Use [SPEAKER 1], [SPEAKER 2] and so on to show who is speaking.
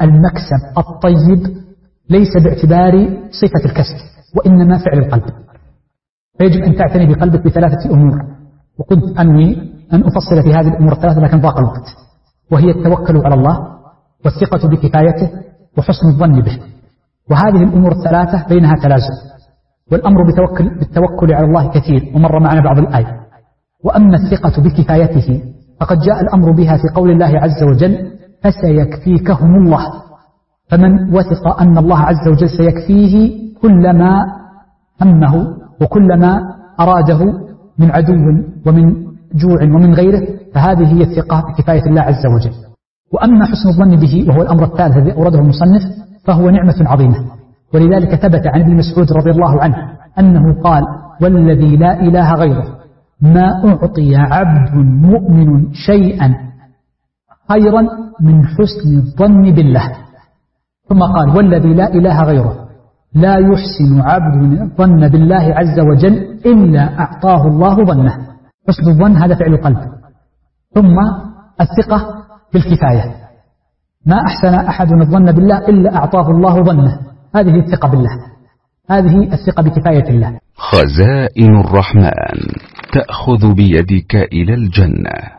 [SPEAKER 1] المكسب الطيب ليس باعتبار صفة الكسب وإنما فعل القلب. فيجب أن تعتني بقلبك بثلاثة أمور، وكنت أنوي أن أفصل في هذه الأمور الثلاثة لكن ضاق الوقت، وهي التوكل على الله والثقة بكفايته وحسن الظن به. وهذه الأمور الثلاثة بينها تلازم، والأمر بالتوكل على الله كثير ومر معنا بعض الآية. وأما الثقة بكفايته فقد جاء الأمر بها في قول الله عز وجل فسيكفيكهم الله، فمن وثق أن الله عز وجل سيكفيه كل ما همه وكل ما أراده من عدو ومن جوع ومن غيره، فهذه هي الثقة بكفاية الله عز وجل. وأما حسن الظن به وهو الأمر الثالث الذي أورده المصنف فهو نعمة عظيمة، ولذلك ثبت عن ابن مسعود رضي الله عنه أنه قال والذي لا إله غيره ما أعطي عبد مؤمن شيئا خيرا من حسن الظن بالله. ثم قال والذي لا إله غيره لا يحسن عبد الظن بالله عز وجل إلا أعطاه الله ظنه. حسن الظن هذا فعل القلب. ثم الثقة بالكفاية، ما أحسن أحد الظن بالله إلا أعطاه الله ظنه، هذه الثقة بالله، هذه الثقة بكفاية الله.
[SPEAKER 2] خزائن الرحمن تأخذ بيدك إلى الجنة.